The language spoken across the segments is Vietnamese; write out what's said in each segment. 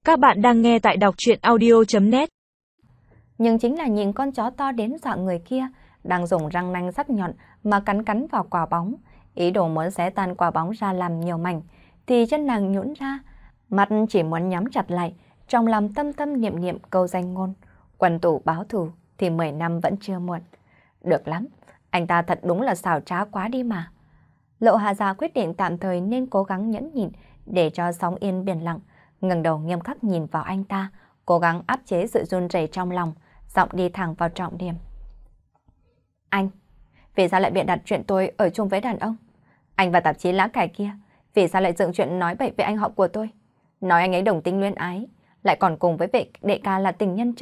Các bạn đang nghe tại đọc truyện audio.net. Nhưng chính là nhìn con chó to đến dọa người kia, đang dùng răng nanh sắc nhọn mà cắn cắn vào quả bóng, ý đồ muốn xé tan quả bóng ra làm nhiều mảnh, thì chân nàng nhũn ra, mắt chỉ muốn nhắm chặt lại, trong lòng tâm tâm niệm niệm câu danh ngôn, quân tử báo thù thì 10 năm vẫn chưa muộn. Được lắm, anh ta thật đúng là xảo trá quá đi mà. Lộ Hà Gia quyết định tạm thời nên cố gắng nhẫn nhịn để cho sóng yên biển lặng, ngẩng đầu nghiêm khắc nhìn vào anh ta, cố gắng áp chế sự run rẩy trong lòng, giọng đi thẳng vào trọng điểm. Anh, vì sao lại bịa đặt chuyện tôi ở chung với đàn ông? Anh và tạp chí lá cải kia, vì sao lại dựng chuyện nói bậy về anh họ của tôi? Nói anh ấy đồng tính luyến ái, lại còn cùng với vệ đệ ca là tình nhân chứ?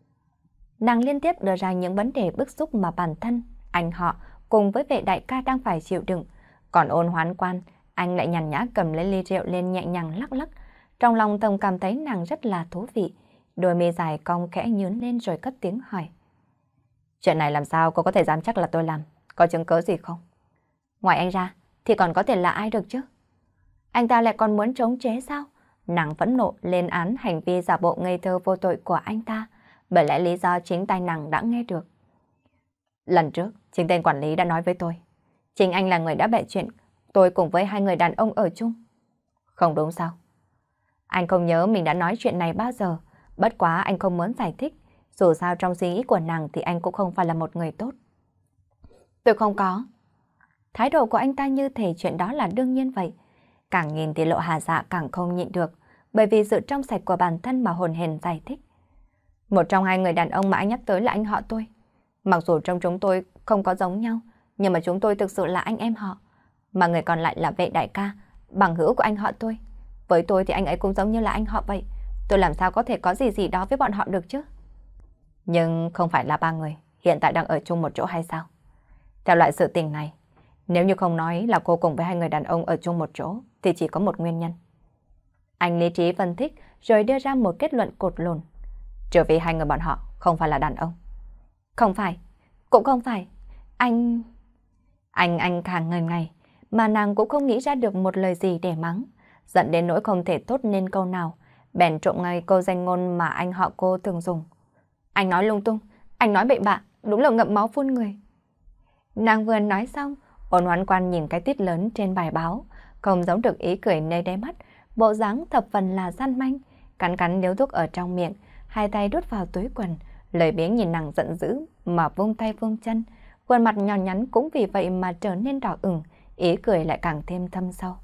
Nàng liên tiếp đưa ra những vấn đề bức xúc mà bản thân, anh họ cùng với vệ đại ca đang phải chịu đựng. Còn Ôn Hoán Quan, anh lại nhàn nhã cầm lấy ly rượu lên nhẹ nhàng lắc lắc. Trong lòng thầm cảm thấy nàng rất là thú vị. Đôi mi dài cong khẽ nhướng lên rồi cất tiếng hỏi. Chuyện này làm sao cô có thể dám chắc là tôi làm? Có chứng cứ gì không? Ngoài anh ra thì còn có thể là ai được chứ? Anh ta lại còn muốn chống chế sao? Nàng phẫn nộ lên án hành vi giả bộ ngây thơ vô tội của anh ta, bởi lẽ lý do chính tay nàng đã nghe được. Lần trước, chính tên quản lý đã nói với tôi, chính anh là người đã bẻ chuyện tôi cùng với hai người đàn ông ở chung. Không đúng sao? Anh không nhớ mình đã nói chuyện này bao giờ, bất quá anh không muốn giải thích, dù sao trong suy nghĩ của nàng thì anh cũng không phải là một người tốt. Tôi không có. Thái độ của anh ta như thể chuyện đó là đương nhiên vậy. Càng nhìn thì Lộ Hà Dạ càng không nhịn được, bởi vì sự trong sạch của bản thân mà hồn hển giải thích. Một trong hai người đàn ông mà anh nhắc tới là anh họ tôi. Mặc dù trong chúng tôi không có giống nhau, nhưng mà chúng tôi thực sự là anh em họ. Mà người còn lại là vệ đại ca, bằng hữu của anh họ tôi. Với tôi thì anh ấy cũng giống như là anh họ vậy. Tôi làm sao có thể có gì đó với bọn họ được chứ? Nhưng không phải là ba người hiện tại đang ở chung một chỗ hay sao? Theo loại sự tình này, nếu như không nói là cô cùng với hai người đàn ông ở chung một chỗ thì chỉ có một nguyên nhân. Anh lý trí phân tích rồi đưa ra một kết luận cột lùn. Trừ vì hai người bọn họ không phải là đàn ông. Không phải, cũng không phải. Anh càng ngần ngày, mà nàng cũng không nghĩ ra được một lời gì để mắng, giận đến nỗi không thể thốt nên câu nào, bèn trộm ngay câu danh ngôn mà anh họ cô thường dùng. Anh nói lung tung, anh nói bậy bạ, đúng là ngậm máu phun người. Nàng vừa nói xong, Ôn Hoán Quan nhìn cái tít lớn trên bài báo, không giấu được ý cười nơi đáy mắt, bộ dáng thập phần là gian manh, cắn cắn điếu thuốc ở trong miệng, hai tay đút vào túi quần, lời biếng nhìn nàng giận dữ mà vung tay vung chân, khuôn mặt nhỏ nhắn cũng vì vậy mà trở nên đỏ ửng, ý cười lại càng thêm thâm sâu.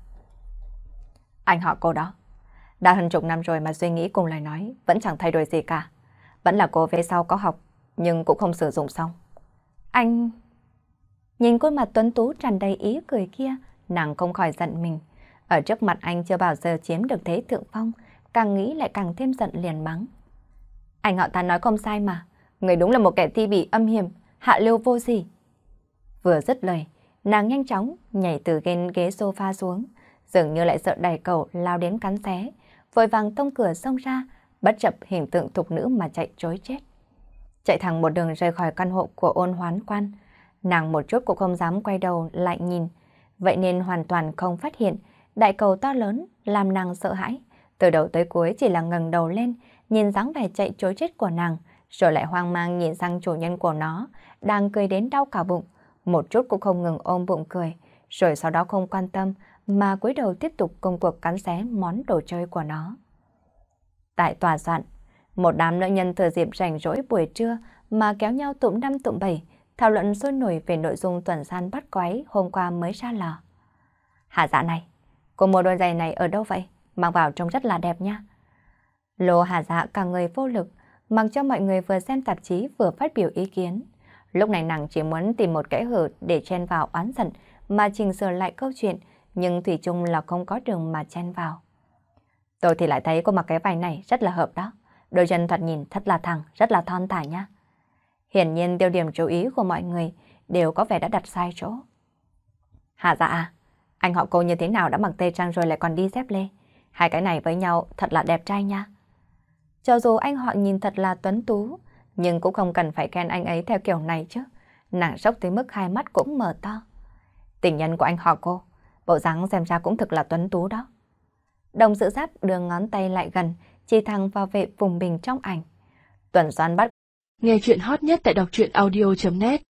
Anh họ cô đó, đã hơn chục năm rồi mà suy nghĩ cùng lời nói vẫn chẳng thay đổi gì cả, vẫn là cô về sau có học nhưng cũng không sử dụng xong. Anh... Nhìn khuôn mặt tuấn tú tràn đầy ý cười kia, nàng không khỏi giận mình. Ở trước mặt anh chưa bao giờ chiếm được thế thượng phong, càng nghĩ lại càng thêm giận liền mắng. Anh họ ta nói không sai mà, người đúng là một kẻ thi bỉ âm hiểm, hạ lưu vô sỉ. Vừa dứt lời, nàng nhanh chóng nhảy từ ghế sofa xuống, dường như lại sợ đẩy cẩu lao đến cắn xé, vội vàng tông cửa xông ra, bất chấp hình tượng thục nữ mà chạy trối chết. Chạy thẳng một đường rời khỏi căn hộ của Ôn Hoán Quan, nàng một chút cũng không dám quay đầu lại nhìn, vậy nên hoàn toàn không phát hiện đại cầu to lớn làm nàng sợ hãi. Từ đầu tới cuối chỉ là ngẩng đầu lên, nhìn dáng vẻ chạy trối chết của nàng, rồi lại hoang mang nhìn sang chủ nhân của nó, đang cười đến đau cả bụng, một chút cũng không ngừng ôm bụng cười, rồi sau đó không quan tâm mà cúi đầu tiếp tục công cuộc cắn xé món đồ chơi của nó. Tại tòa soạn, một đám nữ nhân thừa dịp rảnh rỗi buổi trưa mà kéo nhau tụm năm tụm bảy, thảo luận sôi nổi về nội dung tuần san bắt quái hôm qua mới ra lò. Hà Dạ này, cô mua đôi giày này ở đâu vậy? Mang vào trông rất là đẹp nha. Lô Hà Dạ cả người vô lực, mặc cho mọi người vừa xem tạp chí vừa phát biểu ý kiến. Lúc này nàng chỉ muốn tìm một kẽ hở để chen vào oán giận mà chỉnh sửa lại câu chuyện, nhưng thủy chung là không có đường mà chen vào. Tôi thì lại thấy cô mặc cái váy này rất là hợp đó. Đôi chân thoạt nhìn thật là thẳng, rất là thon thả nha. Hiển nhiên tiêu điểm chú ý của mọi người đều có vẻ đã đặt sai chỗ. Hà Dạ à, anh họ cô như thế nào đã mặc tây trang rồi lại còn đi dép lê? Hai cái này với nhau thật là đẹp trai nha. Cho dù anh họ nhìn thật là tuấn tú, nhưng cũng không cần phải khen anh ấy theo kiểu này chứ. Nàng sốc tới mức hai mắt cũng mở to. Tình nhân của anh họ cô, bộ dáng xem ra cũng thực là tuấn tú đó. Đồng sự giáp đưa ngón tay lại gần, chỉ thẳng vào vệ vùng mình trong ảnh. Tuần Doan bắt Nghe chuyện hot nhất tại đọc truyện audio.net